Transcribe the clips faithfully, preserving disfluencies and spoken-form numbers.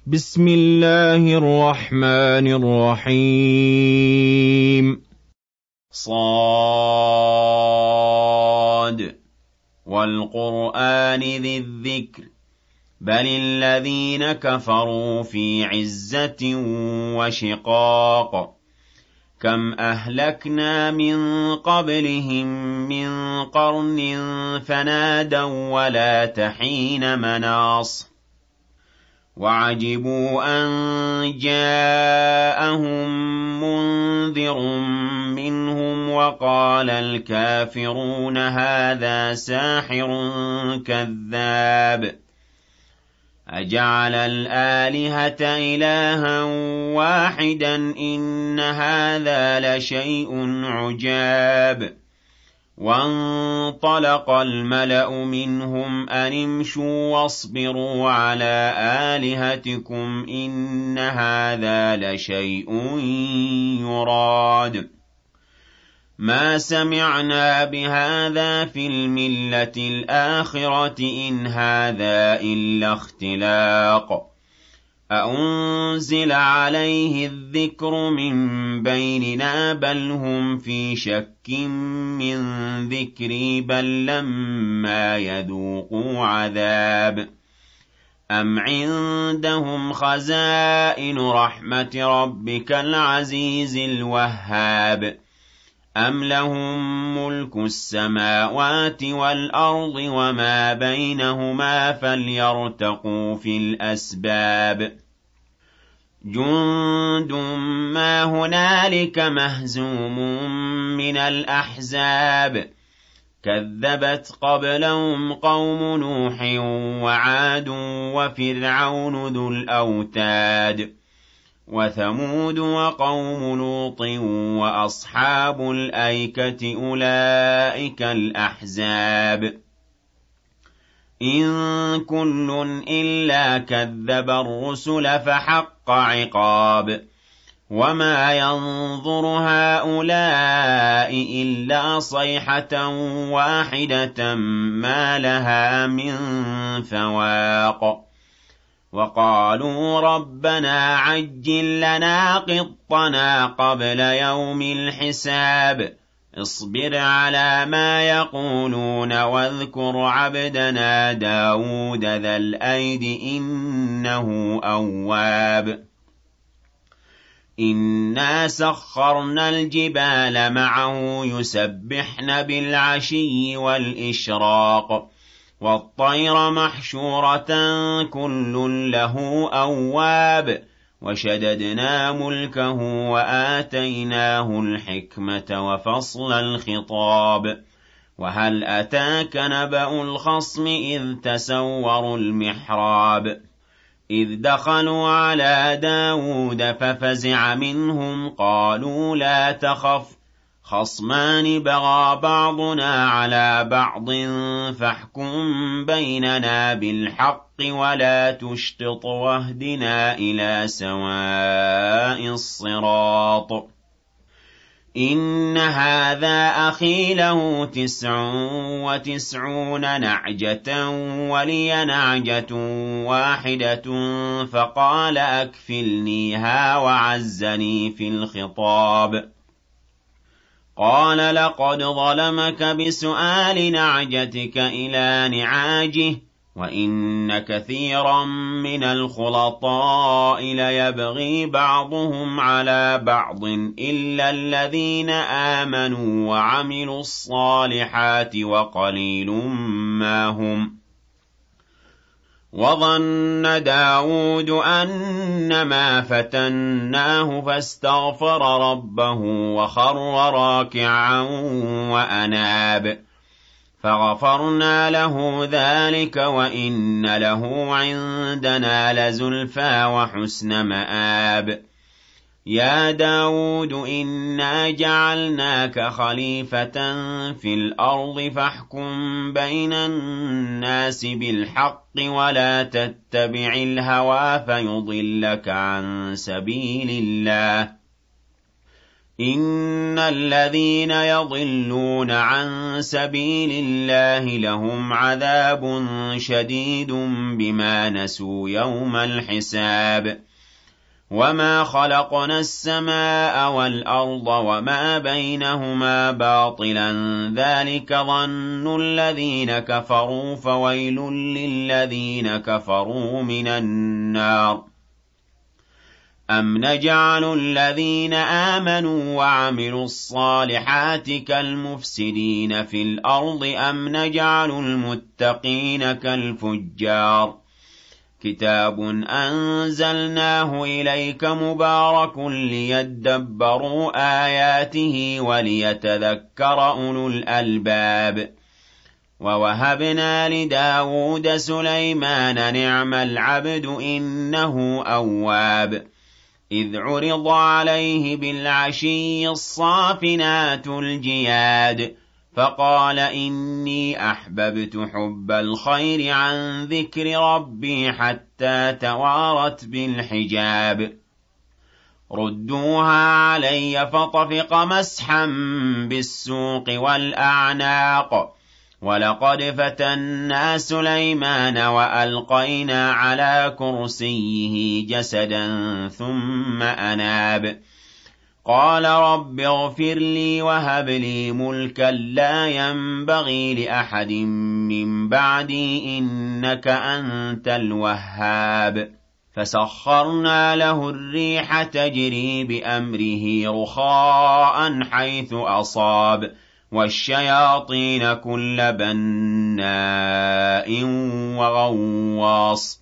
بسم الله الرحمن الرحيم صاد والقرآن ذي الذكر بل الذين كفروا في عزة وشقاق كم أهلكنا من قبلهم من قرن فنادوا ولا تحين مناص وعجبوا أن جاءهم منذر منهم وقال الكافرون هذا ساحر كذاب أجعل الآلهة إلها واحدا إن هذا لشيء عجاب وانطلق الملأ منهم أن امشوا واصبروا على آلهتكم إن هذا لشيء يراد ما سمعنا بهذا في الملة الآخرة إن هذا إلا اختلاق أأنزل عليه الذكر من بيننا بل هم في شك من ذكري بل لما يذوقوا عذاب أم عندهم خزائن رحمة ربك العزيز الوهاب أم لهم ملك السماوات والأرض وما بينهما فليرتقوا في الأسباب جند ما هنالك مهزوم من الأحزاب كذبت قبلهم قوم نوح وعاد وفرعون ذو الأوتاد وثمود وقوم لوط وأصحاب الأيكة أولئك الأحزاب إن كل إلا كذب الرسل فحق عقاب وما ينظر هؤلاء إلا صيحة واحدة ما لها من فواق وقالوا ربنا عجل لنا قطنا قبل يوم الحساب اصبر على ما يقولون واذكر عبدنا داود ذا الأيد إنه أواب إنا سخرنا الجبال معه يسبحن بالعشي والإشراق والطير محشورة كل له أواب وشددنا ملكه وآتيناه الحكمة وفصل الخطاب وهل أتاك نبأ الخصم إذ تسوروا المحراب إذ دخلوا على داود ففزع منهم قالوا لا تخف خصمان بغى بعضنا على بعض فاحكم بيننا بالحق ولا تشطط واهدنا إلى سواء الصراط إن هذا أخي له تسع وتسعون نعجة ولي نعجة واحدة فقال أكفلنيها وعزني في الخطاب قال لقد ظلمك بسؤال نعجتك إلى نعاجه وإن كثيرا من الخلطاء ليبغي بعضهم على بعض إلا الذين آمنوا وعملوا الصالحات وقليل ما هم وظن داود أنما فتناه فاستغفر ربه وخر راكعا وأناب فغفرنا له ذلك وإن له عندنا لزلفى وحسن مآب يا داود إنا جعلناك خليفة في الأرض فاحكم بين الناس بالحق ولا تتبع الهوى فيضلك عن سبيل الله إِنَّ الَّذِينَ يَضِلُّونَ عَن سَبِيلِ اللَّهِ لَهُمْ عَذَابٌ شَدِيدٌ بِمَا نَسُوا يَوْمَ الْحِسَابِ وَمَا خَلَقْنَا السَّمَاءَ وَالْأَرْضَ وَمَا بَيْنَهُمَا بَاطِلًا ذَلِكَ ظَنُّ الَّذِينَ كَفَرُوا فَوَيْلٌ لِّلَّذِينَ كَفَرُوا مِنَ النَّارِ أَمْ نَجْعَلُ الَّذِينَ آمَنُوا وَعَمِلُوا الصَّالِحَاتِ كَالْمُفْسِدِينَ فِي الْأَرْضِ أَمْ نَجْعَلُ الْمُتَّقِينَ كَالْفُجَّارِ كِتَابٌ أَنزَلْنَاهُ إِلَيْكَ مُبَارَكٌ لِيَدَّبَّرُوا آيَاتِهِ وَلِيَتَذَكَّرَ أُولُو الْأَلْبَابِ وَوَهَبْنَا لِدَاوُودَ سُلَيْمَانَ نِعْمَ الْعَبْدُ إِنَّهُ أَوَّابٌ إِذْ عُرِضَ عَلَيْهِ بِالْعَشِيِّ الصَّافِنَاتُ الْجِيَادُ فَقَالَ إِنِّي أَحْبَبْتُ حُبَّ الْخَيْرِ عَن ذِكْرِ رَبِّي حَتَّى تَوَارَتْ بِالْحِجَابِ رُدُّوهَا عَلَيَّ فَطَفِقَ مَسْحًا بِالسُّوقِ وَالْأَعْنَاقِ وَلَقَدْ فَتَنَّا سُلَيْمَانَ وَأَلْقَيْنَا عَلَى كُرْسِيِّهِ جَسَدًا ثُمَّ أَنَابَ قَالَ رَبِّ اغْفِرْ لِي وَهَبْ لِي مُلْكًا لَّا يَنبَغِي لِأَحَدٍ مِّن بَعْدِي إِنَّكَ أَنتَ الْوَهَّابُ فَسَخَّرْنَا لَهُ الرِّيحَ تَجْرِي بِأَمْرِهِ رُخَاءً حَيْثُ أَصَابَ وَالشَّيَاطِينَ كُلَّ بَنَّاءٍ وَغَوَّاصٍ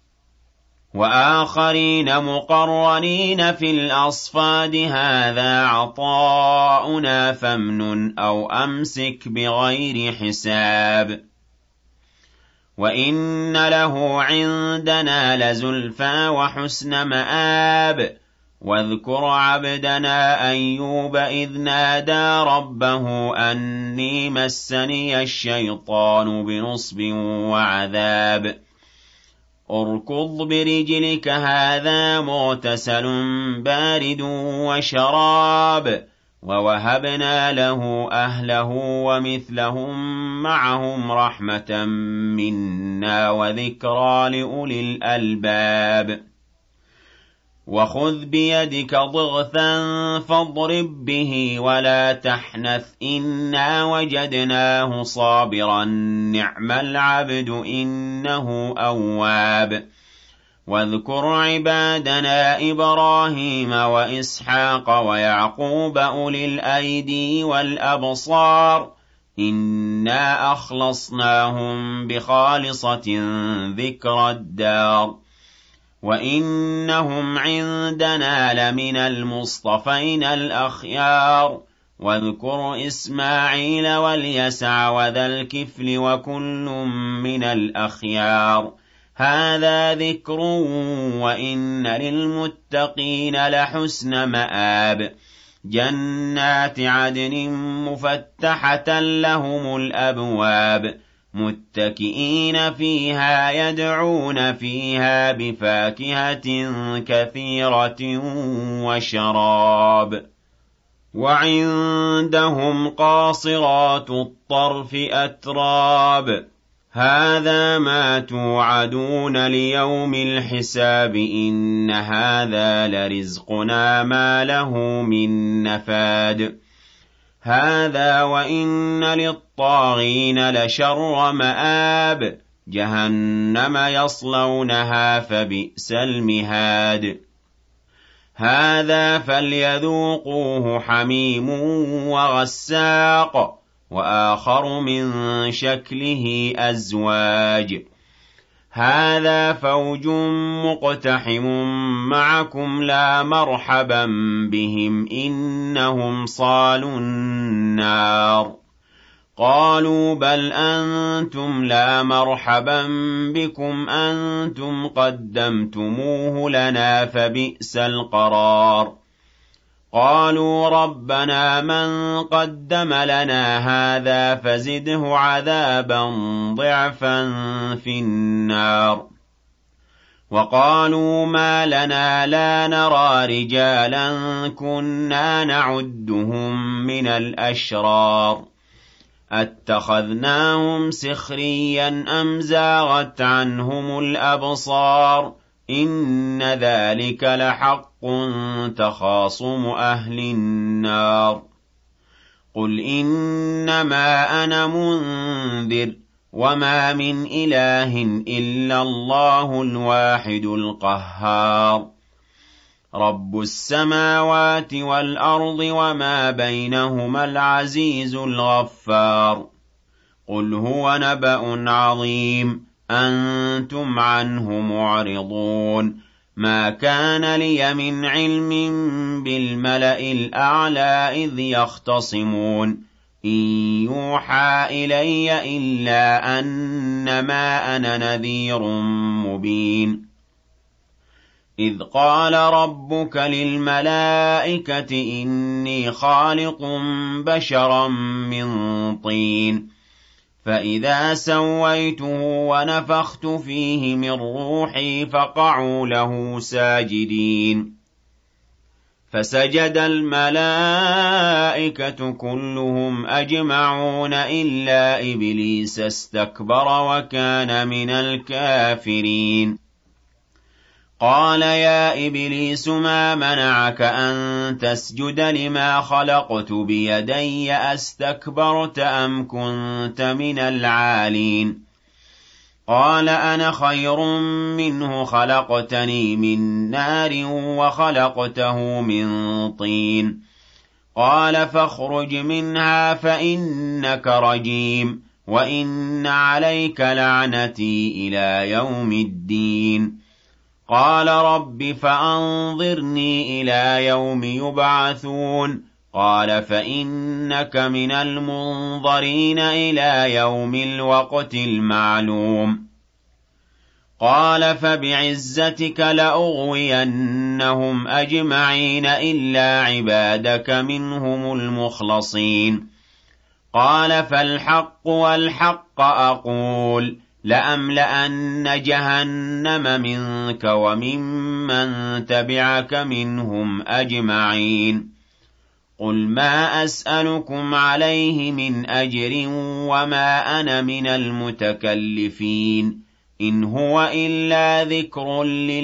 وَآخَرِينَ مُقَرَّنِينَ فِي الْأَصْفَادِ هَٰذَا عَطَاؤُنَا فَامْنُنْ أَوْ أَمْسِكْ بِغَيْرِ حِسَابٍ وَإِنَّ لَهُ عِندَنَا لَزُلْفَىٰ وَحُسْنَ مَآبٍ وَاذْكُرْ عَبْدَنَا أَيُّوبَ إِذْ نَادَىٰ رَبَّهُ أَنِّي مَسَّنِيَ الشَّيْطَانُ بِنُصْبٍ وَعَذَابٍ ارْكُضْ بِرِجْلِكَ هَٰذَا مُغْتَسَلٌ بَارِدٌ وَشَرَابٌ وَوَهَبْنَا لَهُ أَهْلَهُ وَمِثْلَهُم مَّعَهُمْ رَحْمَةً مِّنَّا وَذِكْرَىٰ لِأُولِي الْأَلْبَابِ وَخُذْ بِيَدِكَ ضِغْثًا فَاضْرِب بِّهِ وَلَا تَحْنَثْ إِنَّا وَجَدْنَاهُ صَابِرًا نِّعْمَ الْعَبْدُ إِنَّهُ أَوَّابٌ وَاذْكُرْ عِبَادَنَا إِبْرَاهِيمَ وَإِسْحَاقَ وَيَعْقُوبَ أُولِي الْأَيْدِي وَالْأَبْصَارِ إِنَّا أَخْلَصْنَاهُم بِخَالِصَةٍ ذِكْرَى الدَّارِ وَإِنَّهُمْ عِندَنَا لَمِنَ الْمُصْطَفَيْنَ الْأَخْيَارِ وَاذْكُرْ إِسْمَاعِيلَ وَالْيَسَعَ وَذَا الْكِفْلِ وَكُلٌّ مِّنَ الْأَخْيَارِ هَٰذَا ذِكْرٌ وَإِنَّ لِلْمُتَّقِينَ لَحُسْنَ مَآبٍ جَنَّاتِ عَدْنٍ مُّفَتَّحَةً لَّهُمُ الْأَبْوَابُ مُتَّكِئِينَ فِيهَا يَدْعُونَ فِيهَا بِفَاكِهَةٍ كَثِيرَةٍ وَشَرَابٍ وَعِندَهُمْ قَاصِرَاتُ الطَّرْفِ أَتْرَابٌ هَٰذَا مَا تُوعَدُونَ لِيَوْمِ الْحِسَابِ إِنَّ هَٰذَا لَرِزْقُنَا مَا لَهُ مِن نَّفَادٍ هَٰذَا وَإِنَّ لِلطَّاغِينَ لَشَرَّ مَآبٍ جَهَنَّمَ يَصْلَوْنَهَا فَبِئْسَ الْمِهَادُ هَٰذَا فَلْيَذُوقُوهُ حَمِيمٌ وَغَسَّاقٌ وَآخَرُ مِن شَكْلِهِ أَزْوَاجٌ هَٰذَا فَوْجٌ مُّقْتَحِمٌ مَّعَكُمْ لَا مَرْحَبًا بِهِمْ إِنَّهُمْ صَالُو النَّارِ قَالُوا بَلْ أَنتُمْ لَا مَرْحَبًا بِكُمْ أَنتُمْ قَدَّمْتُمُوهُ لَنَا فَبِئْسَ الْقَرَارُ قَالُوا رَبَّنَا مَن قَدَّمَ لَنَا هَٰذَا فَزِدْهُ عَذَابًا ضِعْفًا فِي النَّارِ وقالوا ما لنا لا نرى رجالا كنا نعدهم من الأشرار أتخذناهم سخريا أم زاغت عنهم الأبصار إن ذلك لحق تخاصم أهل النار قل إنما أنا منذر وما من إله إلا الله الواحد القهار رب السماوات والأرض وما بينهما العزيز الغفار قل هو نبأ عظيم أنتم عنه معرضون ما كان لي من علم بالملأ الأعلى إذ يختصمون إن يوحى إلي إلا أنما أنا نذير مبين إذ قال ربك للملائكة إني خالق بشرا من طين فإذا سويته ونفخت فيه من روحي فقعوا له ساجدين فسجد الملائكة كلهم أجمعون إلا إبليس استكبر وكان من الكافرين قال يا إبليس ما منعك أن تسجد لما خلقت بيدي أستكبرت أم كنت من العالين قال أنا خير منه خلقتني من نار وخلقته من طين قال فاخرج منها فإنك رجيم وإن عليك لعنتي إلى يوم الدين قال رب فأنظرني إلى يوم يبعثون قال فإنك من المنظرين إلى يوم الوقت المعلوم قال فبعزتك لأغوينهم أجمعين إلا عبادك منهم المخلصين قال فالحق والحق أقول لأملأن جهنم منك وممن تبعك منهم أجمعين قل ما أسألكم عليه من أجر وما أنا من المتكلفين إن هو إلا ذكر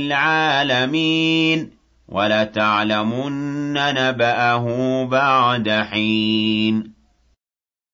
للعالمين ولتعلمن نبأه بعد حين